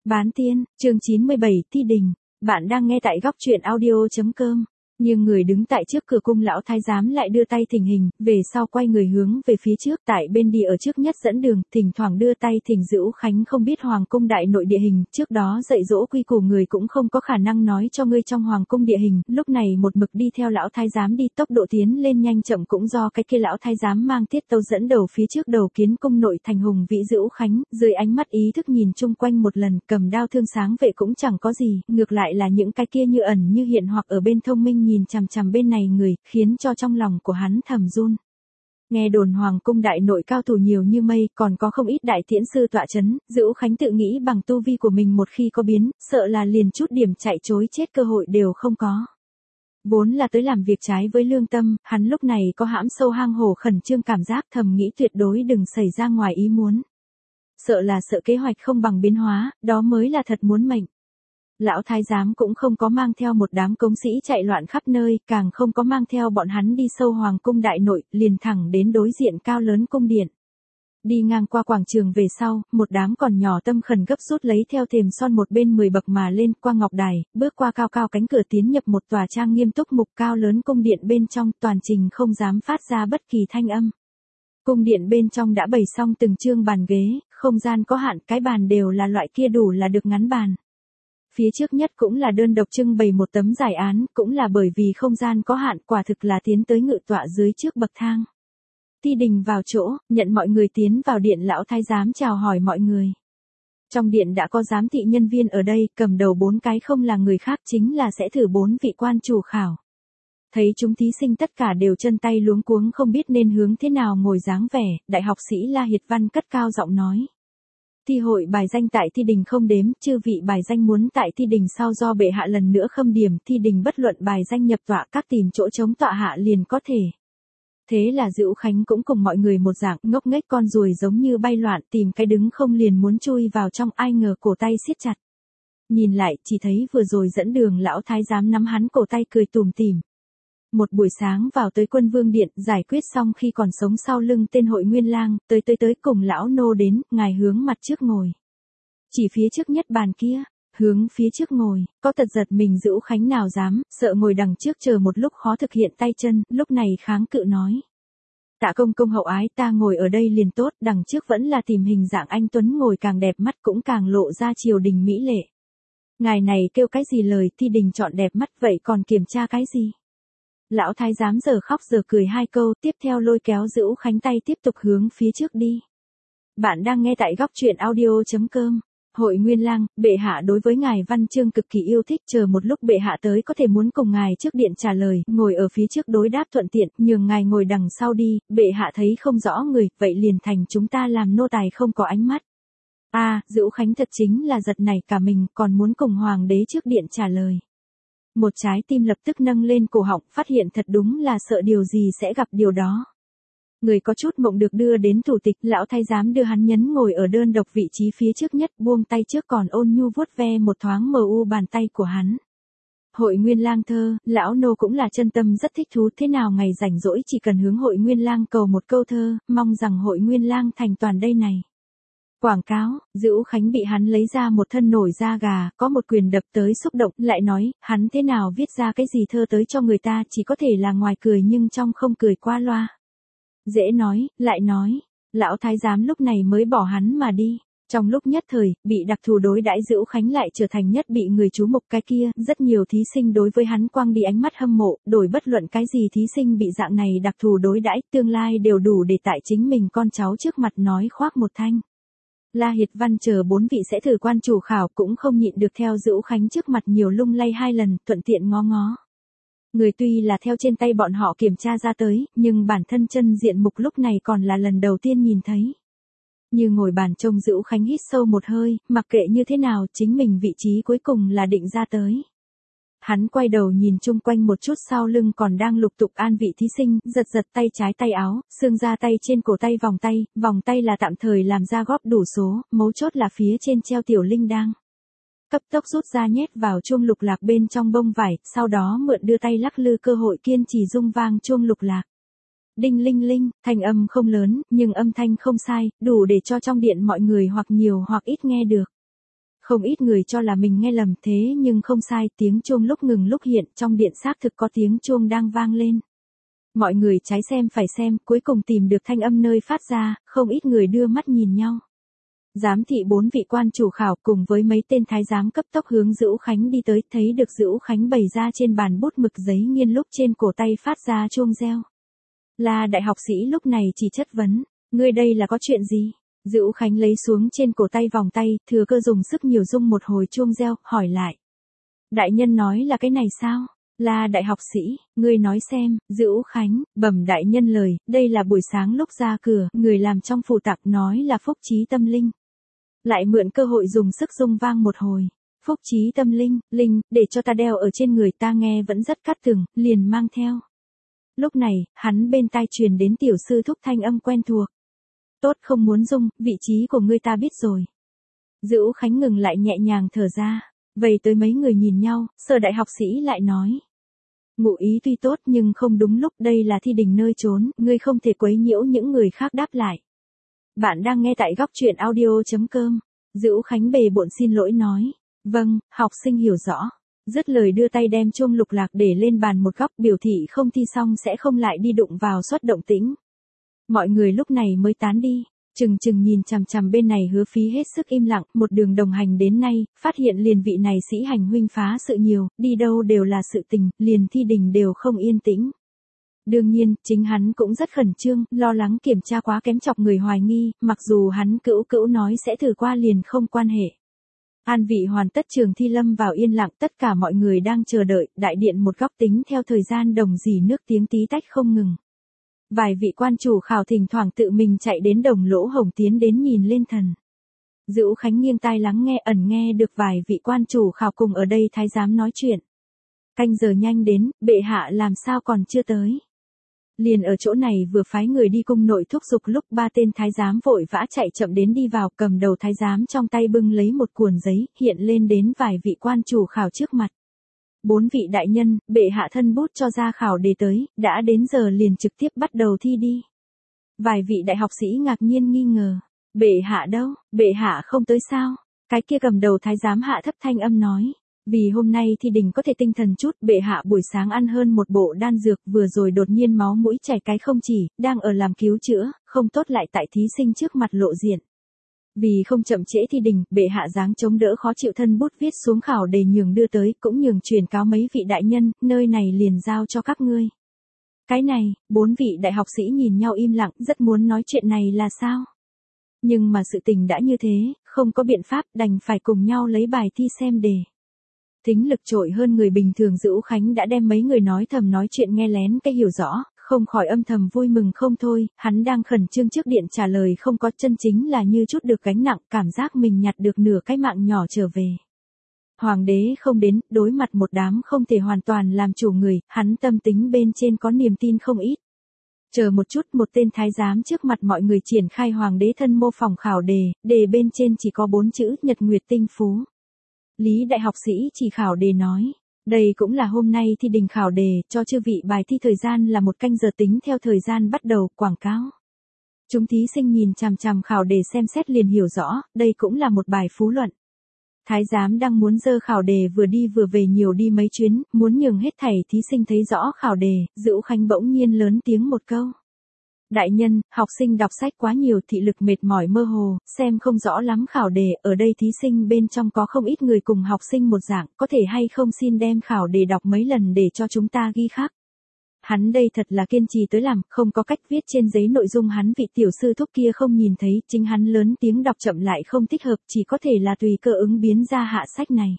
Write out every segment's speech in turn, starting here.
Bán tiên, chương 97, Thi Đình. Bạn đang nghe tại góc truyện audio.com. Nhưng người đứng tại trước cửa cung lão thái giám lại đưa tay thỉnh hình, về sau quay người hướng về phía trước, tại bên đi ở trước nhất dẫn đường, thỉnh thoảng đưa tay thỉnh Dữu Khánh không biết hoàng cung đại nội địa hình, trước đó dạy dỗ quy củ người cũng không có khả năng nói cho ngươi trong hoàng cung địa hình, lúc này một mực đi theo lão thái giám đi, tốc độ tiến lên nhanh chậm cũng do cái kia lão thái giám mang tiết tấu dẫn đầu phía trước đầu kiến cung nội thành hùng vĩ Dữu Khánh, dưới ánh mắt ý thức nhìn chung quanh một lần, cầm đao thương sáng vệ cũng chẳng có gì, ngược lại là những cái kia như ẩn như hiện hoặc ở bên thông minh nhìn chằm chằm bên này người, khiến cho trong lòng của hắn thầm run. Nghe đồn hoàng cung đại nội cao thủ nhiều như mây, còn có không ít đại tiễn sư tọa chấn, Dữu Khánh tự nghĩ bằng tu vi của mình một khi có biến, sợ là liền chút điểm chạy trối chết cơ hội đều không có. Vốn là tới làm việc trái với lương tâm, hắn lúc này có hãm sâu hang hổ khẩn trương cảm giác, thầm nghĩ tuyệt đối đừng xảy ra ngoài ý muốn. Sợ là sợ kế hoạch không bằng biến hóa, đó mới là thật muốn mệnh. Lão thái giám cũng không có mang theo một đám cống sĩ chạy loạn khắp nơi, càng không có mang theo bọn hắn đi sâu hoàng cung đại nội, liền thẳng đến đối diện cao lớn cung điện. Đi ngang qua quảng trường về sau, một đám còn nhỏ tâm khẩn gấp rút lấy theo thềm son một bên 10 bậc mà lên qua ngọc đài, bước qua cao cao cánh cửa tiến nhập một tòa trang nghiêm túc mục cao lớn cung điện bên trong, toàn trình không dám phát ra bất kỳ thanh âm. Cung điện bên trong đã bày xong từng chương bàn ghế, không gian có hạn, cái bàn đều là loại kia đủ là được ngắn bàn. Phía trước nhất cũng là đơn độc trưng bày một tấm giải án, cũng là bởi vì không gian có hạn, quả thực là tiến tới ngự tọa dưới trước bậc thang. Thi Đình vào chỗ, nhận mọi người tiến vào điện, lão thái giám chào hỏi mọi người. Trong điện đã có giám thị nhân viên ở đây, cầm đầu 4 cái không là người khác, chính là sẽ thử 4 vị quan chủ khảo. Thấy chúng thí sinh tất cả đều chân tay luống cuống không biết nên hướng thế nào ngồi dáng vẻ, đại học sĩ La Hiệt Văn cất cao giọng nói. Thi hội bài danh tại Thi Đình không đếm, chư vị bài danh muốn tại Thi Đình sau do bệ hạ lần nữa khâm điểm, Thi Đình bất luận bài danh nhập tọa, các tìm chỗ trống tọa hạ liền có thể. Thế là Dữu Khánh cũng cùng mọi người một dạng, ngốc nghếch con ruồi giống như bay loạn, tìm cái đứng không liền muốn chui vào trong, ai ngờ cổ tay siết chặt. Nhìn lại, chỉ thấy vừa rồi dẫn đường lão thái giám nắm hắn cổ tay cười tủm tỉm. Một buổi sáng vào tới Quân Vương điện, giải quyết xong khi còn sống sau lưng tên Hội Nguyên Lang, tới cùng lão nô đến, ngài hướng mặt trước ngồi. Chỉ phía trước nhất bàn kia, hướng phía trước ngồi, có tật giật mình Dữu Khánh nào dám, sợ ngồi đằng trước chờ một lúc khó thực hiện tay chân, lúc này kháng cự nói. Tạ công công hậu ái, ta ngồi ở đây liền tốt, đằng trước vẫn là tìm hình dạng anh tuấn ngồi càng đẹp mắt cũng càng lộ ra triều đình mỹ lệ. Ngài này kêu cái gì lời, Thi Đình chọn đẹp mắt vậy còn kiểm tra cái gì? Lão thái giám giờ khóc giờ cười 2 câu, tiếp theo lôi kéo Dữu Khánh tay tiếp tục hướng phía trước đi. Bạn đang nghe tại góc truyện audio.com. Hội Nguyên Lang, bệ hạ đối với ngài văn chương cực kỳ yêu thích, chờ một lúc bệ hạ tới có thể muốn cùng ngài trước điện trả lời, ngồi ở phía trước đối đáp thuận tiện, nhường ngài ngồi đằng sau đi, bệ hạ thấy không rõ người, vậy liền thành chúng ta làm nô tài không có ánh mắt. Dữu Khánh thật chính là giật nảy cả mình, còn muốn cùng hoàng đế trước điện trả lời. Một trái tim lập tức nâng lên cổ họng, phát hiện thật đúng là sợ điều gì sẽ gặp điều đó. Người có chút mộng được đưa đến thủ tịch, lão thái giám đưa hắn nhấn ngồi ở đơn độc vị trí phía trước nhất, buông tay trước còn ôn nhu vuốt ve một thoáng mờ u bàn tay của hắn. Hội Nguyên Lang thơ, lão nô cũng là chân tâm rất thích thú, thế nào ngày rảnh rỗi chỉ cần hướng Hội Nguyên Lang cầu một câu thơ, mong rằng Hội Nguyên Lang thành toàn đây này. Quảng cáo, Dữu Khánh bị hắn lấy ra một thân nổi da gà, có một quyền đập tới xúc động, lại nói, hắn thế nào viết ra cái gì thơ tới cho người ta, chỉ có thể là ngoài cười nhưng trong không cười qua loa. Dễ nói, lại nói, lão thái giám lúc này mới bỏ hắn mà đi. Trong lúc nhất thời, bị đặc thù đối đãi Dữu Khánh lại trở thành nhất bị người chú mục cái kia, rất nhiều thí sinh đối với hắn quang đi ánh mắt hâm mộ, đổi bất luận cái gì thí sinh bị dạng này đặc thù đối đãi, tương lai đều đủ để tại chính mình con cháu trước mặt nói khoác một thanh. La Hiệt Văn chờ 4 vị sẽ thử quan chủ khảo cũng không nhịn được theo Dữu Khánh trước mặt nhiều lung lay 2 lần, thuận tiện ngó ngó. Người tuy là theo trên tay bọn họ kiểm tra ra tới, nhưng bản thân chân diện mục lúc này còn là lần đầu tiên nhìn thấy. Như ngồi bàn trông Dữu Khánh hít sâu một hơi, mặc kệ như thế nào, chính mình vị trí cuối cùng là định ra tới. Hắn quay đầu nhìn chung quanh một chút, sau lưng còn đang lục tục an vị thí sinh, giật tay trái tay áo, xương ra tay trên cổ tay vòng tay là tạm thời làm ra góp đủ số, mấu chốt là phía trên treo tiểu linh đang. Cấp tốc rút ra nhét vào chuông lục lạc bên trong bông vải, sau đó mượn đưa tay lắc lư cơ hội kiên trì rung vang chuông lục lạc. Đinh linh linh, thanh âm không lớn, nhưng âm thanh không sai, đủ để cho trong điện mọi người hoặc nhiều hoặc ít nghe được. Không ít người cho là mình nghe lầm thế nhưng không sai, tiếng chuông lúc ngừng lúc hiện, trong điện xác thực có tiếng chuông đang vang lên. Mọi người trái xem phải xem, cuối cùng tìm được thanh âm nơi phát ra, không ít người đưa mắt nhìn nhau. Giám thị 4 vị quan chủ khảo cùng với mấy tên thái giám cấp tốc hướng Dữu Khánh đi tới, thấy được Dữu Khánh bày ra trên bàn bút mực giấy nghiên lúc trên cổ tay phát ra chuông reo. La đại học sĩ lúc này chỉ chất vấn, ngươi đây là có chuyện gì? Dữu Khánh lấy xuống trên cổ tay vòng tay, thừa cơ dùng sức nhiều rung một hồi chuông reo, hỏi lại. Đại nhân nói là cái này sao? La đại học sĩ, ngươi nói xem, Dữu Khánh, bẩm đại nhân lời, đây là buổi sáng lúc ra cửa, người làm trong phủ tặc nói là phúc trí tâm linh. Lại mượn cơ hội dùng sức rung vang một hồi. Phúc trí tâm linh, linh, để cho ta đeo ở trên người, ta nghe vẫn rất cắt tường, liền mang theo. Lúc này, hắn bên tai truyền đến tiểu sư thúc thanh âm quen thuộc. Tốt, không muốn rung, vị trí của ngươi ta biết rồi. Dữu Khánh ngừng lại nhẹ nhàng thở ra. Vậy tới mấy người nhìn nhau, Sở đại học sĩ lại nói. Ngụ ý tuy tốt nhưng không đúng lúc, đây là thi đình nơi trốn, ngươi không thể quấy nhiễu những người khác, đáp lại. Bạn đang nghe tại góc truyện audio.com. Dữu Khánh bề bộn xin lỗi nói. Vâng, học sinh hiểu rõ. Dứt lời đưa tay đem chuông lục lạc để lên bàn một góc, biểu thị không thi xong sẽ không lại đi đụng vào suất động tĩnh. Mọi người lúc này mới tán đi. Chừng chừng nhìn chằm chằm bên này Hứa Phí hết sức im lặng, một đường đồng hành đến nay, phát hiện liền vị này sĩ hành huynh phá sự nhiều, đi đâu đều là sự tình, liền thi đình đều không yên tĩnh. Đương nhiên, chính hắn cũng rất khẩn trương, lo lắng kiểm tra quá kém chọc người hoài nghi, mặc dù hắn cữu nói sẽ thử qua liền không quan hệ. An vị hoàn tất, trường thi lâm vào yên lặng, tất cả mọi người đang chờ đợi, đại điện một góc tính theo thời gian đồng dì nước tiếng tí tách không ngừng. Vài vị quan chủ khảo thỉnh thoảng tự mình chạy đến đồng lỗ hổng tiến đến nhìn lên thần. Dữu Khánh nghiêng tai lắng nghe, ẩn nghe được vài vị quan chủ khảo cùng ở đây thái giám nói chuyện. Canh giờ nhanh đến, bệ hạ làm sao còn chưa tới. Liền ở chỗ này vừa phái người đi cung nội thúc giục, lúc 3 tên thái giám vội vã chạy chậm đến đi vào, cầm đầu thái giám trong tay bưng lấy một cuộn giấy, hiện lên đến vài vị quan chủ khảo trước mặt. 4 vị đại nhân, bệ hạ thân bút cho ra khảo đề tới, đã đến giờ liền trực tiếp bắt đầu thi đi. Vài vị đại học sĩ ngạc nhiên nghi ngờ. Bệ hạ đâu, bệ hạ không tới sao? Cái kia cầm đầu thái giám hạ thấp thanh âm nói. Vì hôm nay thi đình có thể tinh thần chút, bệ hạ buổi sáng ăn hơn một bộ đan dược, vừa rồi đột nhiên máu mũi chảy cái không chỉ, đang ở làm cứu chữa, không tốt lại tại thí sinh trước mặt lộ diện. Vì không chậm trễ thi đình, bệ hạ dáng chống đỡ khó chịu, thân bút viết xuống khảo đề nhường đưa tới, cũng nhường truyền cáo mấy vị đại nhân, nơi này liền giao cho các ngươi. Cái này, 4 vị đại học sĩ nhìn nhau im lặng, rất muốn nói chuyện này là sao. Nhưng mà sự tình đã như thế, không có biện pháp, đành phải cùng nhau lấy bài thi xem đề. Tính lực trội hơn người bình thường, Dữu Khánh đã đem mấy người nói thầm nói chuyện nghe lén cái hiểu rõ, không khỏi âm thầm vui mừng không thôi, hắn đang khẩn trương trước điện trả lời không có, chân chính là như chút được gánh nặng, cảm giác mình nhặt được nửa cái mạng nhỏ trở về. Hoàng đế không đến, đối mặt một đám không thể hoàn toàn làm chủ người, hắn tâm tính bên trên có niềm tin không ít. Chờ một chút, một tên thái giám trước mặt mọi người triển khai hoàng đế thân mô phỏng khảo đề, đề bên trên chỉ có 4 chữ, Nhật Nguyệt Tinh Phú. Lý đại học sĩ chỉ khảo đề nói, đây cũng là hôm nay thi đình khảo đề, cho chư vị bài thi thời gian là 1 canh giờ tính theo thời gian bắt đầu, quảng cáo. Chúng thí sinh nhìn chằm chằm khảo đề xem xét liền hiểu rõ, đây cũng là một bài phú luận. Thái giám đang muốn dơ khảo đề vừa đi vừa về nhiều đi mấy chuyến, muốn nhường hết thảy thí sinh thấy rõ khảo đề, Dữu Khánh bỗng nhiên lớn tiếng một câu. Đại nhân, học sinh đọc sách quá nhiều, thị lực mệt mỏi mơ hồ, xem không rõ lắm khảo đề, ở đây thí sinh bên trong có không ít người cùng học sinh một dạng, có thể hay không xin đem khảo đề đọc mấy lần để cho chúng ta ghi khắc. Hắn đây thật là kiên trì tới làm, không có cách viết trên giấy nội dung hắn vị tiểu sư thúc kia không nhìn thấy, chính hắn lớn tiếng đọc chậm lại không thích hợp, chỉ có thể là tùy cơ ứng biến ra hạ sách này.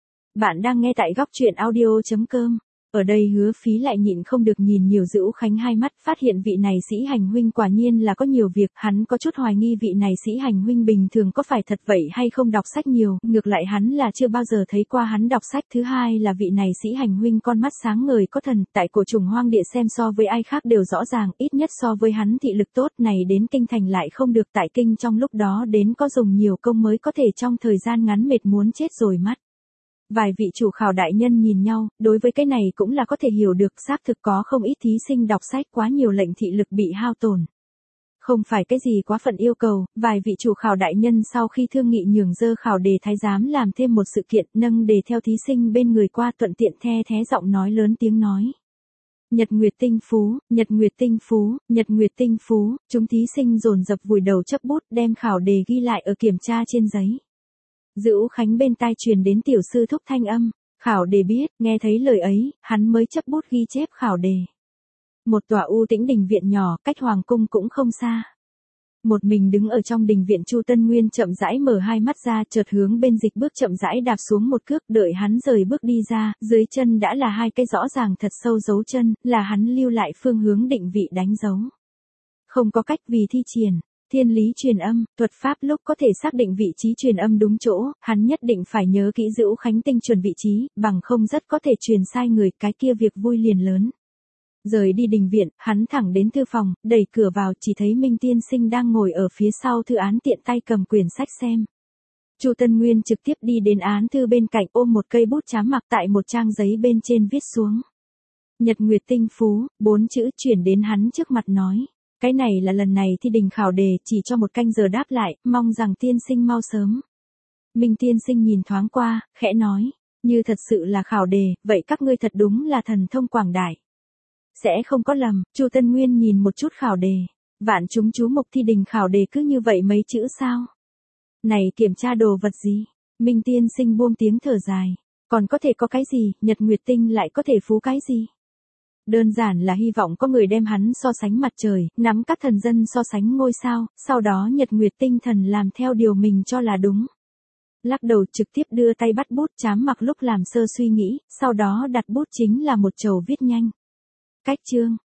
Bạn đang nghe tại góc truyện audio.com. Ở đây Hứa Phí lại nhịn không được nhìn nhiều Dữu Khánh hai mắt, phát hiện vị này sĩ hành huynh quả nhiên là có nhiều việc, hắn có chút hoài nghi vị này sĩ hành huynh bình thường có phải thật vậy hay không đọc sách nhiều, ngược lại hắn là chưa bao giờ thấy qua hắn đọc sách. Thứ hai là vị này sĩ hành huynh con mắt sáng ngời có thần, tại cổ trùng hoang địa xem so với ai khác đều rõ ràng, ít nhất so với hắn thị lực tốt này đến kinh thành lại không được, tại kinh trong lúc đó đến có dùng nhiều công mới có thể trong thời gian ngắn mệt muốn chết rồi mắt. Vài vị chủ khảo đại nhân nhìn nhau, đối với cái này cũng là có thể hiểu được, xác thực có không ít thí sinh đọc sách quá nhiều lệnh thị lực bị hao tổn. Không phải cái gì quá phận yêu cầu, vài vị chủ khảo đại nhân sau khi thương nghị nhường dơ khảo đề thái giám làm thêm một sự kiện nâng đề theo thí sinh bên người qua thuận tiện the thé giọng nói lớn tiếng nói. Nhật Nguyệt Tinh Phú, Nhật Nguyệt Tinh Phú, Nhật Nguyệt Tinh Phú, chúng thí sinh dồn dập vùi đầu chấp bút đem khảo đề ghi lại ở kiểm tra trên giấy. Dữu Khánh bên tai truyền đến tiểu sư thúc thanh âm, khảo đề biết, nghe thấy lời ấy, hắn mới chấp bút ghi chép khảo đề. Một tòa u tĩnh đình viện nhỏ, cách hoàng cung cũng không xa. Một mình đứng ở trong đình viện Chu Tân Nguyên chậm rãi mở hai mắt ra, chợt hướng bên dịch bước chậm rãi đạp xuống một cước, đợi hắn rời bước đi ra, dưới chân đã là hai cái rõ ràng thật sâu dấu chân, là hắn lưu lại phương hướng định vị đánh dấu. Không có cách vì thi triển, thiên lý truyền âm, thuật pháp lúc có thể xác định vị trí truyền âm đúng chỗ, hắn nhất định phải nhớ kỹ Dữu Khánh tinh chuẩn vị trí, bằng không rất có thể truyền sai người, cái kia việc vui liền lớn. Rời đi đình viện, hắn thẳng đến thư phòng, đẩy cửa vào chỉ thấy Minh Tiên Sinh đang ngồi ở phía sau thư án tiện tay cầm quyển sách xem. Chu Tân Nguyên trực tiếp đi đến án thư bên cạnh ôm một cây bút chám mặc tại một trang giấy bên trên viết xuống. Nhật Nguyệt Tinh Phú, 4 chữ chuyển đến hắn trước mặt nói. Cái này là lần này thi đình khảo đề, chỉ cho một canh giờ đáp lại, mong rằng tiên sinh mau sớm. Minh Tiên Sinh nhìn thoáng qua, khẽ nói, như thật sự là khảo đề, vậy các ngươi thật đúng là thần thông quảng đại. Sẽ không có lầm, Chu Tân Nguyên nhìn một chút khảo đề. Vạn chúng chú mục thi đình khảo đề cứ như vậy mấy chữ sao? Này kiểm tra đồ vật gì? Minh Tiên Sinh buông tiếng thở dài. Còn có thể có cái gì, Nhật Nguyệt Tinh lại có thể phú cái gì? Đơn giản là hy vọng có người đem hắn so sánh mặt trời, nắm các thần dân so sánh ngôi sao, sau đó Nhật Nguyệt Tinh thần làm theo điều mình cho là đúng. Lắc đầu trực tiếp đưa tay bắt bút chám mặc lúc làm sơ suy nghĩ, sau đó đặt bút chính là một chầu viết nhanh. Cách chương.